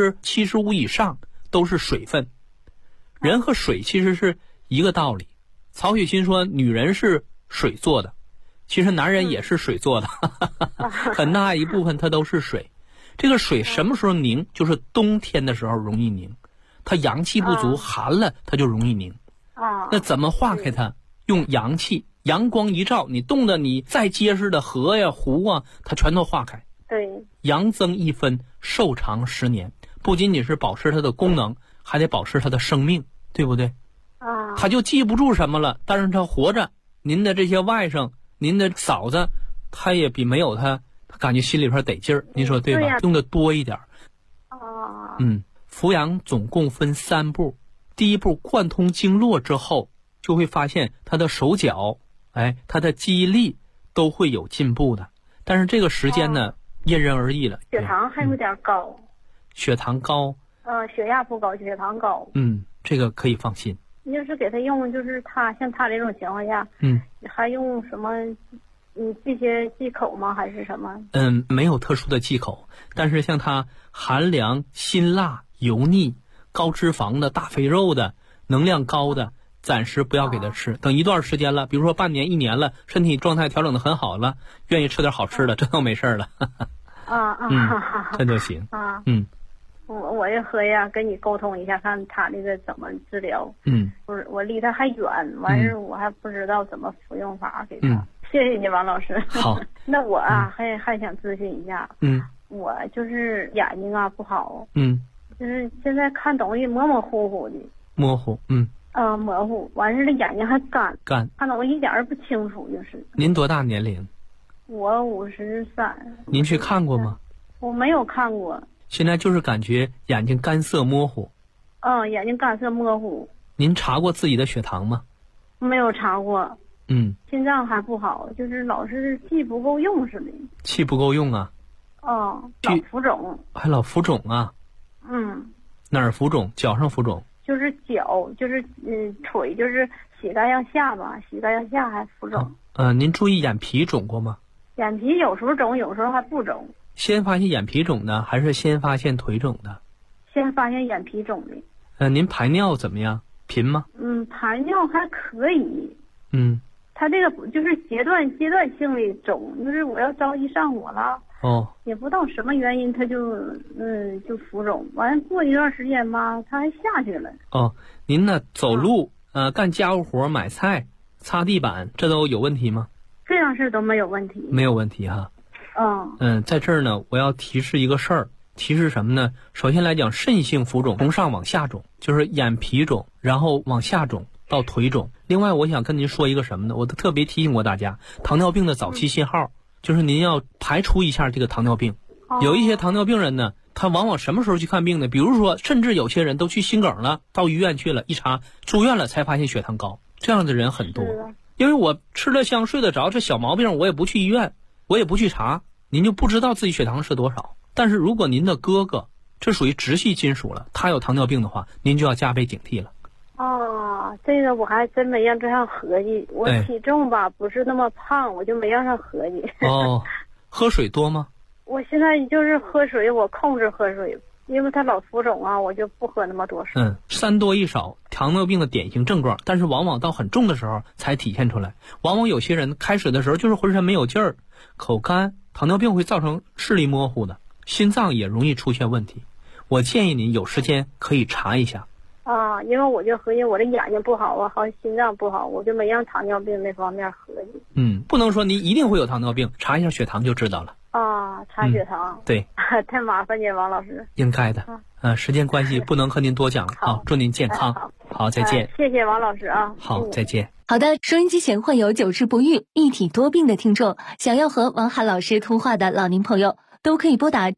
75%以上都是水分，人和水其实是一个道理。曹雪芹说女人是水做的，其实男人也是水做的，很大一部分它都是水。这个水什么时候凝？就是冬天的时候容易凝，它阳气不足，寒了它就容易凝。那怎么化开它？用阳气，阳光一照，你冻得你再结实的河呀湖啊，它全都化开。 对， 阳增一分，寿长10年，不仅仅是保持它的功能，还得保持它的生命，对不对？他就记不住什么了，但是他活着，您的这些外甥，您的嫂子，他也比没有他感觉心里边得劲儿，您说对吧？用的多一点。扶阳总共分3步，第一步贯通经络之后，就会发现他的手脚，他的记忆力都会有进步的。但是这个时间呢，因人而异了。 血糖还有点高。 血糖高。 血压不高，血糖高。 这个可以放心。 你就是给他用，就是像他这种情况下，还用什么？这些忌口吗？还是什么？ 没有特殊的忌口，但是像他寒凉、辛辣、油腻、高脂肪的、大肥肉的、能量高的，暂时不要给他吃。等一段时间了，比如说半年、1年了，身体状态调整的很好了，愿意吃点好吃的，这都没事了。这就行。 我也合计跟你沟通一下，看他这个怎么治疗。不是，我离他还远，完事我还不知道怎么服用法给他。谢谢你，王老师。 好。 那我还想咨询一下。我就是眼睛不好。就是现在看东西模模糊糊的。 模糊。 模糊，完事这眼睛还干。看东西一点儿不清楚，就是。 您多大年龄？ 我53。 您去看过吗？ 我没有看过。 现在就是感觉眼睛干涩模糊。 眼睛干涩模糊。 您查过自己的血糖吗？ 没有查过。心脏还不好，就是老是气不够用似的。 气不够用啊？ 老浮肿。还老浮肿啊？哪儿浮肿？脚上浮肿？ 就是脚，就是腿，就是膝盖向下吧，膝盖向下还浮肿。 您注意眼皮肿过吗？ 眼皮有时候肿，有时候还不肿。 先发现眼皮肿呢，还是先发现腿肿的？ 先发现眼皮肿的。 您排尿怎么样？频吗？ 排尿还可以。他这个就是阶段性的肿，就是我要着急上火了。也不知道什么原因，他就浮肿。完过一段时间吧，他还下去了。 您呢？走路干家务活、买菜、擦地板，这都有问题吗？ 这样事都没有问题。 没有问题哈。在这儿呢，我要提示一个事儿。提示什么呢？首先来讲，肾性浮肿从上往下肿，就是眼皮肿，然后往下肿到腿肿。另外我想跟您说一个什么呢？我特别提醒过大家，糖尿病的早期信号，就是您要排除一下这个糖尿病。有一些糖尿病人呢，他往往什么时候去看病呢？比如说甚至有些人都去心梗了，到医院去了，一查住院了才发现血糖高，这样的人很多。因为我吃得香睡得着，这小毛病我也不去医院，我也不去查，您就不知道自己血糖是多少。但是如果您的哥哥这属于直系亲属了，他有糖尿病的话，您就要加倍警惕了。 这个我还真没让这上合计。我体重吧不是那么胖，我就没让上合计。 喝水多吗？ 我现在就是喝水，我控制喝水，因为他老浮肿我就不喝那么多水。 3多1少，糖尿病的典型症状，但是往往到很重的时候才体现出来。往往有些人开始的时候就是浑身没有劲儿，口干，糖尿病会造成视力模糊的。心脏也容易出现问题，我建议您有时间可以查一下。 因为我就合计我这眼睛不好好像心脏不好，我就没让糖尿病那方面合计。 不能说您一定会有糖尿病，查一下血糖就知道了。 查血糖。 对。 太麻烦你，王老师。 应该的。时间关系不能和您多讲了。祝您健康。好，再见。 谢谢王老师啊。 好，再见。 好的，收音机前患有久治不愈、一体多病的听众，想要和王涵老师通话的老年朋友，都可以拨打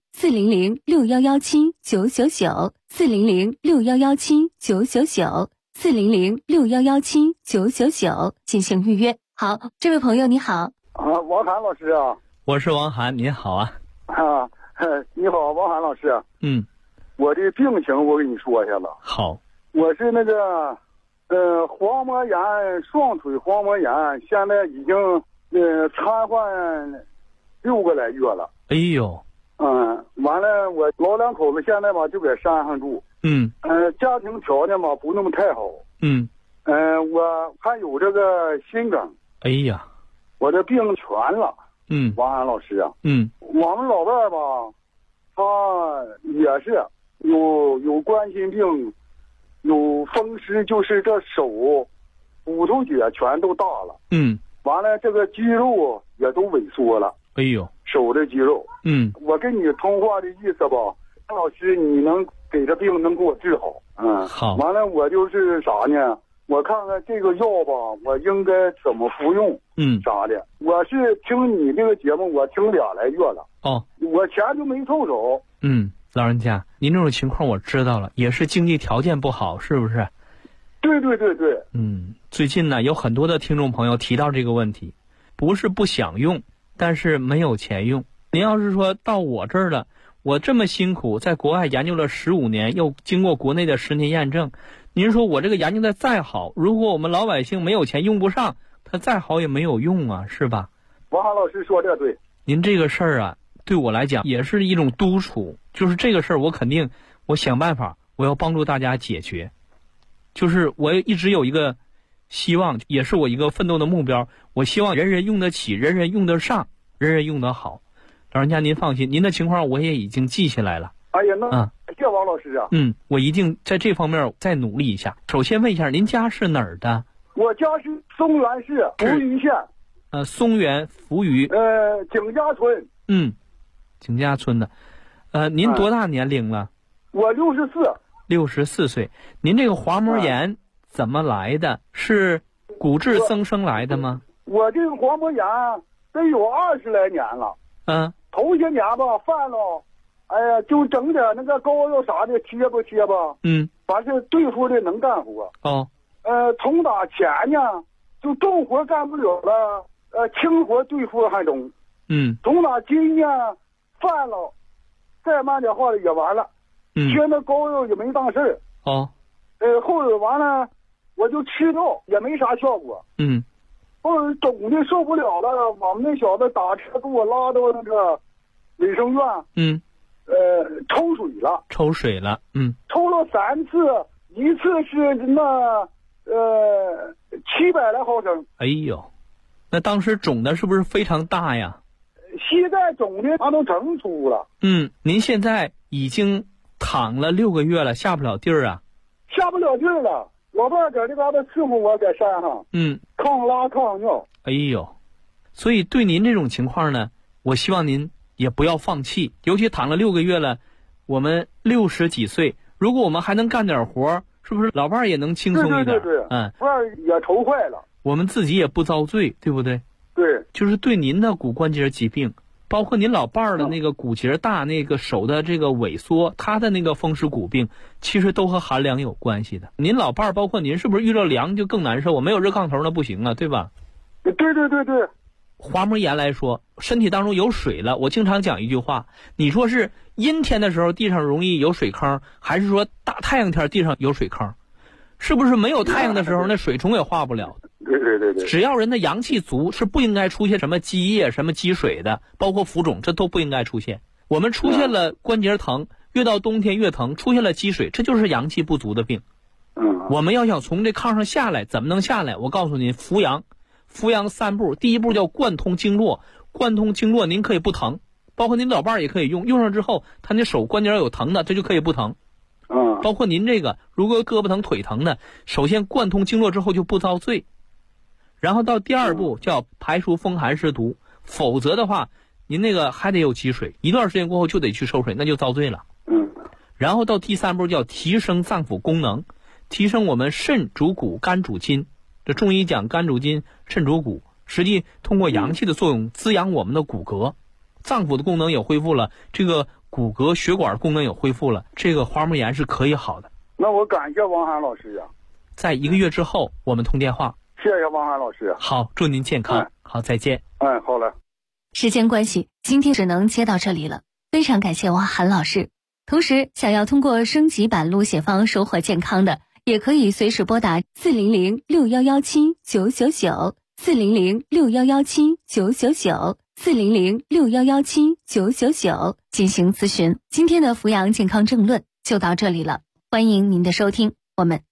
400-6117-999，400-6117-999，400-6117-999进行预约。好，这位朋友你好。 王涵老师啊。 我是王涵，您好啊。 你好，王涵老师。我的病情我跟你说一下了。 好。 我是黄膜炎，双腿黄膜炎，现在已经瘫痪6个来月了。 哎呦。 完了，我老两口子现在吧就在山上住。家庭条件吧不那么太好。我还有这个心梗。 哎呀， 我这病全了。王安老师啊。我们老伴儿吧，他也是有冠心病，有风湿，就是这手骨头节全都大了。完了这个肌肉也都萎缩了。 哎呦， 手的肌肉。我跟你通话的意思吧，老师，你能给这病能给我治好。 好。 完了我就是啥呢？我看看这个药吧，我应该怎么服用？啥的。我是听你这个节目，我听2来月了。我钱就没凑手。 老人家，您这种情况我知道了，也是经济条件不好，是不是？ 对。 最近呢，有很多的听众朋友提到这个问题，不是不想用，但是没有钱用。您要是说到我这儿了，我这么辛苦，在国外研究了15年，又经过国内的10年验证，您说我这个研究的再好，如果我们老百姓没有钱用不上，它再好也没有用啊，是吧？ 王涵老师说这对。 您这个事儿啊，对我来讲也是一种督促，就是这个事儿我想办法，我要帮助大家解决。就是我一直有一个希望，也是我一个奋斗的目标，我希望人人用得起，人人用得上，人人用得好。老人家您放心，您的情况我也已经记下来了。 哎呀，那谢王老师啊。 我一定在这方面再努力一下。首先问一下，您家是哪儿的？ 我家是松原市扶余县。 松原扶余。 景家村。 景家村的。您多大年龄了？ 我64 岁。您这个滑膜炎怎么来的？是骨质增生来的吗？ 我这个滑膜炎得有20来年了。头些年吧犯了，哎呀，就整点那个膏药啥的贴吧。反正对付的能干活。从打前呢，就重活干不了了，轻活对付还中。从打今呢，犯了，再慢点话也完了。贴那膏药也没当事儿。后来完了，我就吃药也没啥效果。后来肿的受不了了，我们那小子打车给我拉到那个卫生院。抽水了。抽了3次，一次是那700来毫升。 哎呦，那当时肿的是不是非常大呀？ 膝盖肿的它都整粗了。 您现在已经躺了6个月了，下不了地儿啊？ 下不了地儿了。我爸在这嘎达伺候我，在山上。抗拉抗尿。 哎呦，所以对您这种情况呢，我希望您也不要放弃。尤其躺了6个月了，我们60几岁，如果我们还能干点活，是不是老伴儿也能轻松一点？ 对。伴儿也愁坏了。 我们自己也不遭罪，对不对？ 对。 就是对您的骨关节疾病，包括您老伴儿的那个骨节大，那个手的这个萎缩，他的那个风湿骨病，其实都和寒凉有关系的。您老伴儿包括您，是不是遇到凉就更难受？我没有热炕头那不行啊，对吧？ 对。 滑膜炎来说，身体当中有水了，我经常讲一句话，你说是阴天的时候地上容易有水坑，还是说大太阳天地上有水坑？是不是没有太阳的时候那水虫也化不了？ 对。 只要人的阳气足，是不应该出现什么积液、什么积水的，包括浮肿，这都不应该出现。我们出现了关节疼，越到冬天越疼，出现了积水，这就是阳气不足的病。我们要想从这炕上下来，怎么能下来？我告诉您，扶阳3步。第一步叫贯通经络，贯通经络您可以不疼，包括您老伴儿也可以用上之后，他那手关节有疼的，这就可以不疼。包括您这个如果胳膊疼腿疼的，首先贯通经络之后就不遭罪，然后到第2步叫排除风寒湿毒，否则的话您那个还得有积水，一段时间过后就得去收水，那就遭罪了。然后到第3步叫提升脏腑功能，提升我们肾主骨，肝主筋。这中医讲肝主筋，肾主骨，实际通过阳气的作用滋养我们的骨骼，脏腑的功能也恢复了，这个骨骼血管功能也恢复了，这个滑膜炎是可以好的。 那我感谢王涵老师呀。 在1个月之后我们通电话。 谢谢王涵老师。 好，祝您健康。好，再见。 好了。 时间关系，今天只能接到这里了。非常感谢王涵老师。同时，想要通过升级版录写方收获健康的，也可以随时拨打400-6117-999 400-6117-999，400-6117-999进行咨询。今天的扶阳健康政论就到这里了，欢迎您的收听，我们